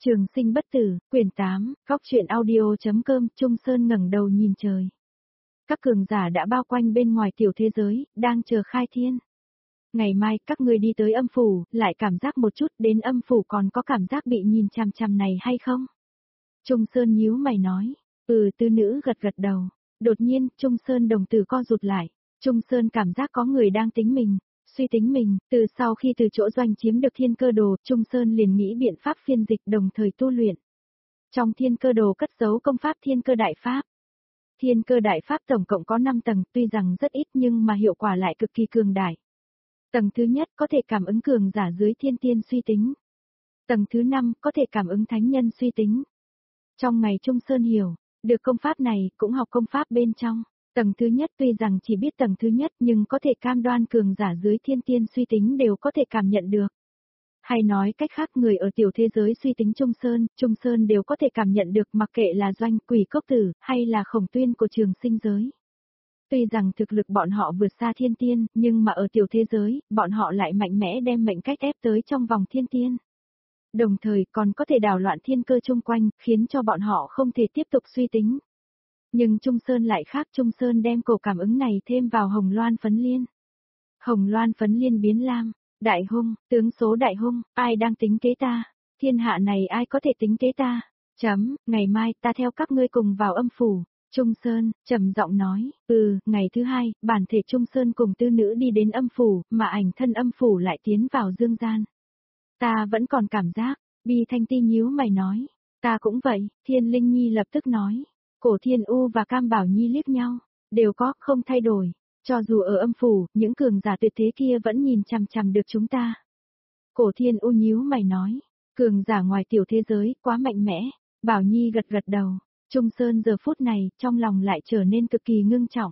Trường sinh bất tử, quyển 8, góc truyện audio.com, Trung Sơn ngẩng đầu nhìn trời. Các cường giả đã bao quanh bên ngoài tiểu thế giới, đang chờ khai thiên. Ngày mai các ngươi đi tới âm phủ, lại cảm giác một chút đến âm phủ còn có cảm giác bị nhìn chằm chằm này hay không? Trung Sơn nhíu mày nói, tư nữ gật gật đầu. Đột nhiên, Trung Sơn đồng tử co rụt lại. Trung Sơn cảm giác có người đang tính mình. Suy tính mình, từ sau khi từ chỗ doanh chiếm được thiên cơ đồ, Trung Sơn liền nghĩ biện pháp phiên dịch đồng thời tu luyện. Trong thiên cơ đồ cất giấu công pháp thiên cơ đại pháp. Thiên cơ đại pháp tổng cộng có 5 tầng, tuy rằng rất ít nhưng mà hiệu quả lại cực kỳ cường đại. Tầng thứ nhất có thể cảm ứng cường giả dưới thiên tiên suy tính. Tầng thứ 5 có thể cảm ứng thánh nhân suy tính. Trong ngày Trung Sơn hiểu, được công pháp này cũng học công pháp bên trong. Tầng thứ nhất tuy rằng chỉ biết tầng thứ nhất nhưng có thể cam đoan cường giả dưới thiên tiên suy tính đều có thể cảm nhận được. Hay nói cách khác người ở tiểu thế giới suy tính Trung Sơn đều có thể cảm nhận được mặc kệ là doanh quỷ cốc tử hay là khổng tuyên của trường sinh giới. Tuy rằng thực lực bọn họ vượt xa thiên tiên nhưng mà ở tiểu thế giới bọn họ lại mạnh mẽ đem mệnh cách ép tới trong vòng thiên tiên. Đồng thời còn có thể đảo loạn thiên cơ chung quanh khiến cho bọn họ không thể tiếp tục suy tính. Nhưng Trung Sơn lại khác, Trung Sơn đem cổ cảm ứng này thêm vào hồng loan phấn liên. Hồng loan phấn liên biến lam, đại hung, tướng số đại hung, ai đang tính kế ta? Thiên hạ này ai có thể tính kế ta? Ngày mai ta theo các ngươi cùng vào âm phủ. Trung Sơn, trầm giọng nói, ngày thứ hai, bản thể Trung Sơn cùng tư nữ đi đến âm phủ, mà ảnh thân âm phủ lại tiến vào dương gian. Ta vẫn còn cảm giác, Bi Thanh Ti nhíu mày nói, ta cũng vậy, Thiên Linh Nhi lập tức nói. Cổ Thiên U và Cam Bảo Nhi liếc nhau, đều có, không thay đổi. Cho dù ở âm phủ, những cường giả tuyệt thế kia vẫn nhìn chằm chằm được chúng ta. Cổ Thiên U nhíu mày nói, cường giả ngoài tiểu thế giới, quá mạnh mẽ. Bảo Nhi gật gật đầu. Trung Sơn giờ phút này, trong lòng lại trở nên cực kỳ ngưng trọng.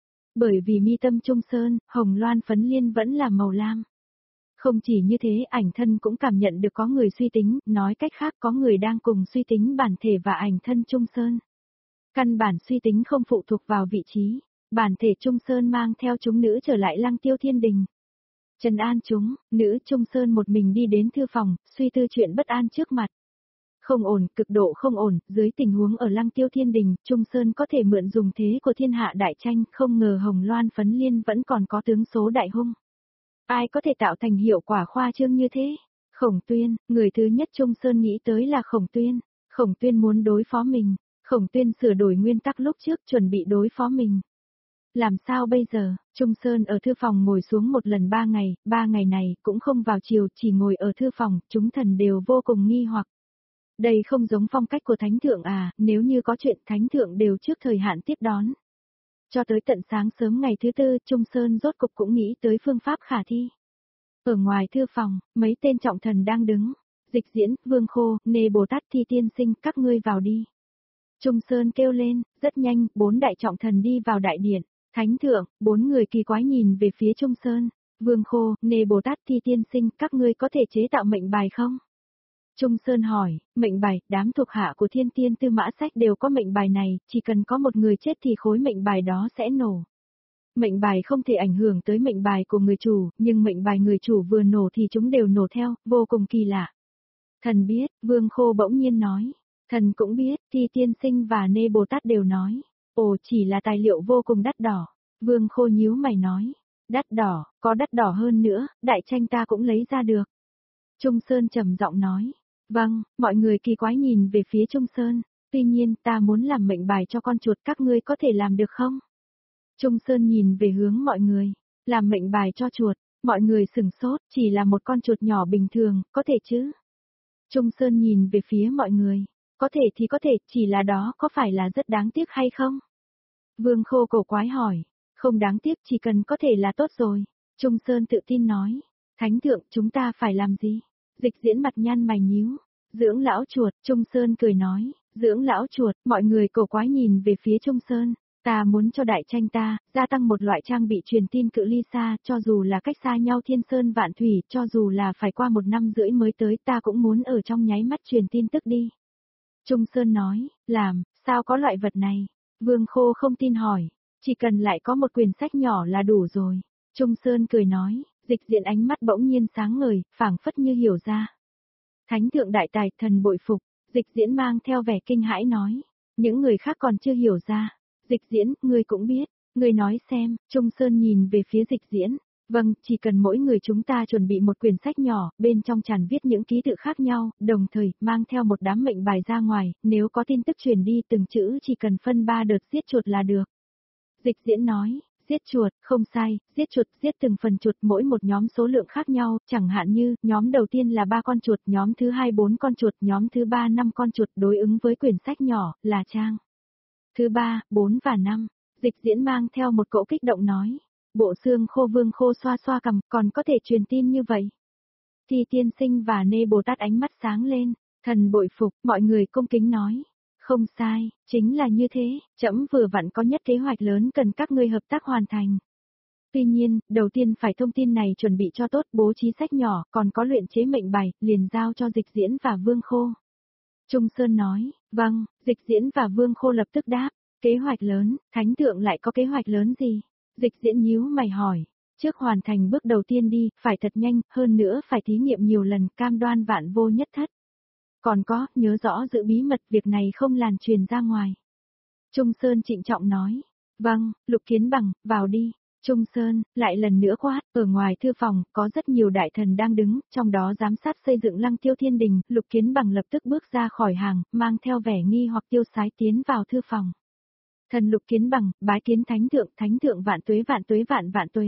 Bởi vì mi tâm Trung Sơn, hồng loan phấn liên vẫn là màu lam. Không chỉ như thế, ảnh thân cũng cảm nhận được có người suy tính, nói cách khác có người đang cùng suy tính bản thể và ảnh thân Trung Sơn. Căn bản suy tính không phụ thuộc vào vị trí, bản thể Trung Sơn mang theo chúng nữ trở lại Lăng Tiêu Thiên Đình. Trấn an chúng, nữ Trung Sơn một mình đi đến thư phòng, suy tư chuyện bất an trước mặt. Không ổn, cực độ không ổn, dưới tình huống ở Lăng Tiêu Thiên Đình, Trung Sơn có thể mượn dùng thế của thiên hạ đại tranh, không ngờ hồng loan phấn liên vẫn còn có tướng số đại hung. Ai có thể tạo thành hiệu quả khoa trương như thế? Khổng Tuyên, người thứ nhất Trung Sơn nghĩ tới là Khổng Tuyên. Khổng Tuyên muốn đối phó mình. Khổng Tuyên sửa đổi nguyên tắc lúc trước chuẩn bị đối phó mình. Làm sao bây giờ? Trung Sơn ở thư phòng ngồi xuống một lần 3 ngày này cũng không vào chiều, chỉ ngồi ở thư phòng, chúng thần đều vô cùng nghi hoặc. Đây không giống phong cách của Thánh Thượng à, nếu như có chuyện Thánh Thượng đều trước thời hạn tiếp đón. Cho tới tận sáng sớm ngày thứ tư, Trung Sơn rốt cục cũng nghĩ tới phương pháp khả thi. Ở ngoài thư phòng, mấy tên trọng thần đang đứng. Dịch Diễn, Vương Khô, Nê Bồ Tát Thi Tiên Sinh, các ngươi vào đi. Trung Sơn kêu lên, rất nhanh, 4 đại trọng thần đi vào đại điện. Thánh Thượng, 4 người kỳ quái nhìn về phía Trung Sơn. Vương Khô, Nê Bồ Tát Thi Tiên Sinh, các ngươi có thể chế tạo mệnh bài không? Trung Sơn hỏi, mệnh bài, đám thuộc hạ của Thiên Tiên Tư Mã Sách đều có mệnh bài này, chỉ cần có một người chết thì khối mệnh bài đó sẽ nổ. Mệnh bài không thể ảnh hưởng tới mệnh bài của người chủ, nhưng mệnh bài người chủ vừa nổ thì chúng đều nổ theo, vô cùng kỳ lạ. Thần biết, Vương Khô bỗng nhiên nói. Thần cũng biết, Thi Tiên Sinh và Nê Bồ Tát đều nói. Ồ, chỉ là tài liệu vô cùng đắt đỏ. Vương Khô nhíu mày nói. Đắt đỏ, có đắt đỏ hơn nữa, đại tranh ta cũng lấy ra được. Trung Sơn trầm giọng nói. Vâng, mọi người kỳ quái nhìn về phía Trung Sơn. Tuy nhiên ta muốn làm mệnh bài cho con chuột, các ngươi có thể làm được không? Trung Sơn nhìn về hướng mọi người. Làm mệnh bài cho chuột, mọi người sửng sốt, chỉ là một con chuột nhỏ bình thường, có thể chứ? Trung Sơn nhìn về phía mọi người. Có thể thì có thể, chỉ là đó có phải là rất đáng tiếc hay không? Vương Khô cổ quái hỏi. Không đáng tiếc, chỉ cần có thể là tốt rồi. Trung Sơn tự tin nói. Thánh Thượng, chúng ta phải làm gì? Dịch Diễn mặt nhăn mày nhíu. Dưỡng lão chuột, Trung Sơn cười nói. Dưỡng lão chuột, mọi người cổ quái nhìn về phía Trung Sơn. Ta muốn cho đại tranh ta, gia tăng một loại trang bị truyền tin cự ly xa, cho dù là cách xa nhau thiên sơn vạn thủy, cho dù là phải qua 1 năm rưỡi mới tới, ta cũng muốn ở trong nháy mắt truyền tin tức đi. Trung Sơn nói, làm, sao có loại vật này? Vương Khô không tin hỏi, chỉ cần lại có một quyển sách nhỏ là đủ rồi. Trung Sơn cười nói, Dịch Diễn ánh mắt bỗng nhiên sáng ngời, phảng phất như hiểu ra. Thánh thượng đại tài, thần bội phục, Dịch Diễn mang theo vẻ kinh hãi nói. Những người khác còn chưa hiểu ra. Dịch Diễn, ngươi cũng biết, ngươi nói xem, Trung Sơn nhìn về phía Dịch Diễn. Vâng, chỉ cần mỗi người chúng ta chuẩn bị một quyển sách nhỏ, bên trong tràn viết những ký tự khác nhau, đồng thời, mang theo một đám mệnh bài ra ngoài, nếu có tin tức truyền đi từng chữ chỉ cần phân 3 đợt giết chuột là được. Dịch Diễn nói, giết chuột, không sai, giết chuột, giết từng phần chuột mỗi một nhóm số lượng khác nhau, chẳng hạn như, nhóm đầu tiên là 3 con chuột, nhóm thứ 2 4 con chuột, nhóm thứ 3 5 con chuột đối ứng với quyển sách nhỏ, là trang. Thứ 3, 4 và 5, Dịch Diễn mang theo một cỗ kích động nói. Bộ xương khô Vương Khô xoa xoa cằm, còn có thể truyền tin như vậy. Thi tiên sinh và Nê Bồ Tát ánh mắt sáng lên, thần bội phục, mọi người cung kính nói. Không sai, chính là như thế, trẫm vừa vặn có nhất kế hoạch lớn cần các ngươi hợp tác hoàn thành. Tuy nhiên, đầu tiên phải thông tin này chuẩn bị cho tốt, bố trí sách nhỏ, còn có luyện chế mệnh bài, liền giao cho Dịch Diễn và Vương Khô. Trung Sơn nói, vâng, Dịch Diễn và Vương Khô lập tức đáp, kế hoạch lớn, Thánh thượng lại có kế hoạch lớn gì? Dịch Diễn nhíu mày hỏi, trước hoàn thành bước đầu tiên đi, phải thật nhanh, hơn nữa phải thí nghiệm nhiều lần, cam đoan vạn vô nhất thất. Còn có, nhớ rõ giữ bí mật, việc này không lan truyền ra ngoài. Trung Sơn trịnh trọng nói, vâng, Lục Kiến Bằng, vào đi. Trung Sơn, lại lần nữa quát, ở ngoài thư phòng, có rất nhiều đại thần đang đứng, trong đó giám sát xây dựng Lăng Tiêu Thiên Đình, Lục Kiến Bằng lập tức bước ra khỏi hàng, mang theo vẻ nghi hoặc tiêu sái tiến vào thư phòng. Thần Lục Kiến Bằng, bái kiến Thánh thượng vạn tuế vạn tuế.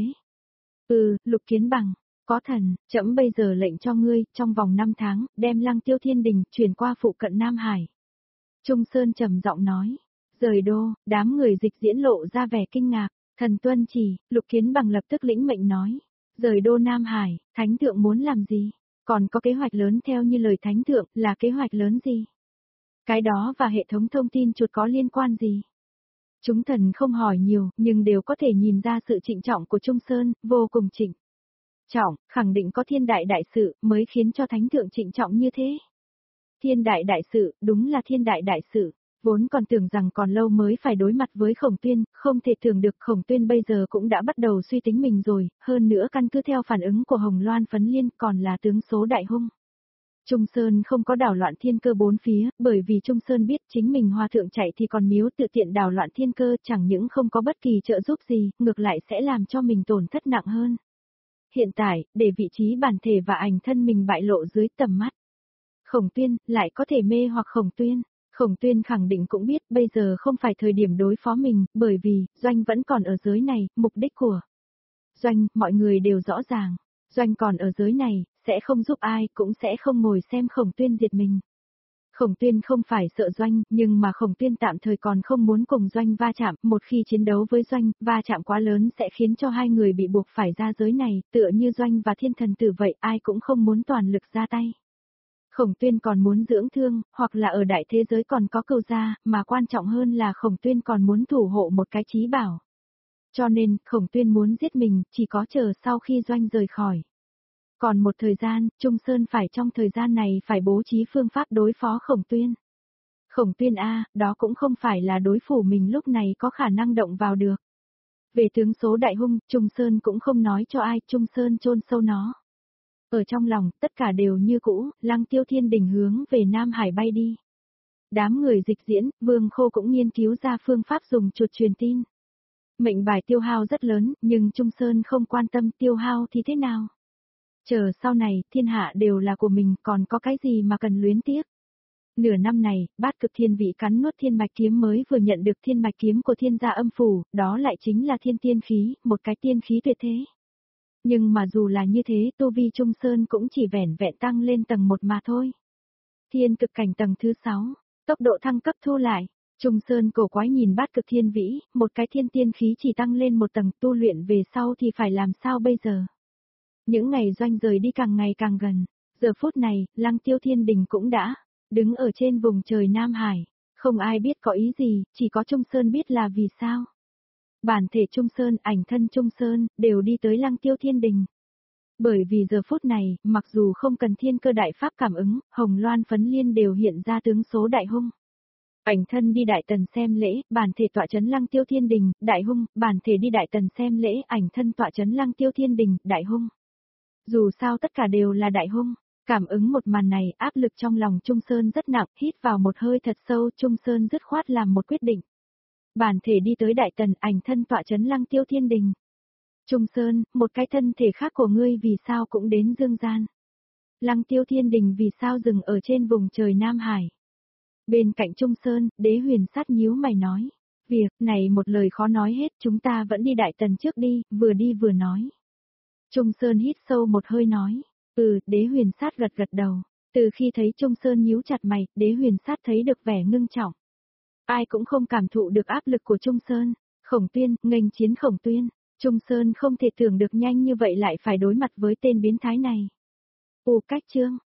Lục Kiến Bằng, có thần, trẫm bây giờ lệnh cho ngươi, trong vòng 5 tháng, đem Lăng Tiêu Thiên Đình, chuyển qua phụ cận Nam Hải. Trung Sơn trầm giọng nói, rời đô, đám người Dịch Diễn lộ ra vẻ kinh ngạc, thần tuân chỉ, Lục Kiến Bằng lập tức lĩnh mệnh nói, rời đô Nam Hải, Thánh thượng muốn làm gì? Còn có kế hoạch lớn theo như lời Thánh thượng, là kế hoạch lớn gì? Cái đó và hệ thống thông tin chuột có liên quan gì? Chúng thần không hỏi nhiều, nhưng đều có thể nhìn ra sự trịnh trọng của Trung Sơn, vô cùng trịnh trọng, khẳng định có thiên đại đại sự, mới khiến cho Thánh thượng trịnh trọng như thế. Thiên đại đại sự, đúng là thiên đại đại sự, vốn còn tưởng rằng còn lâu mới phải đối mặt với Khổng Tuyên, không thể tưởng được Khổng Tuyên bây giờ cũng đã bắt đầu suy tính mình rồi, hơn nữa căn cứ theo phản ứng của Hồng Loan Phấn Liên còn là tướng số đại hung. Trung Sơn không có đảo loạn thiên cơ bốn phía, bởi vì Trung Sơn biết chính mình hòa thượng chạy thì còn miếu tự tiện đảo loạn thiên cơ chẳng những không có bất kỳ trợ giúp gì, ngược lại sẽ làm cho mình tổn thất nặng hơn. Hiện tại, để vị trí bản thể và ảnh thân mình bại lộ dưới tầm mắt. Khổng Tuyên, lại có thể mê hoặc Khổng Tuyên. Khổng Tuyên khẳng định cũng biết bây giờ không phải thời điểm đối phó mình, bởi vì, Doanh vẫn còn ở giới này, mục đích của Doanh, mọi người đều rõ ràng. Doanh còn ở giới này, sẽ không giúp ai, cũng sẽ không ngồi xem Khổng Tuyên diệt mình. Khổng Tuyên không phải sợ Doanh, nhưng mà Khổng Tuyên tạm thời còn không muốn cùng Doanh va chạm, một khi chiến đấu với Doanh, va chạm quá lớn sẽ khiến cho hai người bị buộc phải ra giới này, tựa như Doanh và Thiên Thần Tử vậy, ai cũng không muốn toàn lực ra tay. Khổng Tuyên còn muốn dưỡng thương, hoặc là ở đại thế giới còn có cừu gia, mà quan trọng hơn là Khổng Tuyên còn muốn thủ hộ một cái chí bảo. Cho nên, Khổng Tuyên muốn giết mình, chỉ có chờ sau khi Doanh rời khỏi. Còn một thời gian, Trung Sơn phải trong thời gian này phải bố trí phương pháp đối phó Khổng Tuyên. Khổng Tuyên đó cũng không phải là đối phủ mình lúc này có khả năng động vào được. Về tướng số đại hung, Trung Sơn cũng không nói cho ai, Trung Sơn chôn sâu nó. Ở trong lòng, tất cả đều như cũ, Lăng Tiêu Thiên Đình hướng về Nam Hải bay đi. Đám người Dịch Diễn, Vương Khô cũng nghiên cứu ra phương pháp dùng chuột truyền tin. Mệnh bài tiêu hao rất lớn, nhưng Trung Sơn không quan tâm tiêu hao thì thế nào. Chờ sau này, thiên hạ đều là của mình, còn có cái gì mà cần luyến tiếc. Nửa năm này, Bát Cực Thiên Vị cắn nuốt thiên mạch kiếm mới vừa nhận được thiên mạch kiếm của Thiên Gia Âm Phủ, đó lại chính là thiên tiên khí, một cái tiên khí tuyệt thế. Nhưng mà dù là như thế, tu vi Trung Sơn cũng chỉ vẻn vẹn tăng lên tầng 1 mà thôi. Thiên cực cảnh tầng thứ 6, tốc độ thăng cấp thu lại. Trung Sơn cổ quái nhìn Bát Cực Thiên Vĩ, một cái thiên tiên khí chỉ tăng lên một tầng, tu luyện về sau thì phải làm sao bây giờ? Những ngày Doanh rời đi càng ngày càng gần, giờ phút này, Lăng Tiêu Thiên Đình cũng đã đứng ở trên vùng trời Nam Hải, không ai biết có ý gì, chỉ có Trung Sơn biết là vì sao. Bản thể Trung Sơn, ảnh thân Trung Sơn, đều đi tới Lăng Tiêu Thiên Đình. Bởi vì giờ phút này, mặc dù không cần thiên cơ đại pháp cảm ứng, Hồng Loan Phấn Liên đều hiện ra tướng số đại hung. Ảnh thân đi Đại Tần xem lễ, bản thể tọa trấn Lăng Tiêu Thiên Đình, đại hung, bản thể đi Đại Tần xem lễ, ảnh thân tọa trấn Lăng Tiêu Thiên Đình, đại hung. Dù sao tất cả đều là đại hung, Cảm ứng một màn này, áp lực trong lòng Trung Sơn rất nặng, hít vào một hơi thật sâu, Trung Sơn dứt khoát làm một quyết định. Bản thể đi tới Đại Tần, ảnh thân tọa trấn Lăng Tiêu Thiên Đình. Trung Sơn, một cái thân thể khác của ngươi vì sao cũng đến dương gian? Lăng Tiêu Thiên Đình vì sao dừng ở trên vùng trời Nam Hải? Bên cạnh Trung Sơn, Đế Huyền Sát nhíu mày nói. Việc này một lời khó nói hết, chúng ta vẫn đi Đại Tần trước đi vừa nói. Trung Sơn hít sâu một hơi nói. Đế Huyền Sát gật gật đầu. Từ khi thấy Trung Sơn nhíu chặt mày, Đế Huyền Sát thấy được vẻ ngưng trọng. Ai cũng không cảm thụ được áp lực của Trung Sơn. Khổng Tuyên, nghênh chiến Khổng Tuyên. Trung Sơn không thể tưởng được nhanh như vậy lại phải đối mặt với tên biến thái này. Cách chương.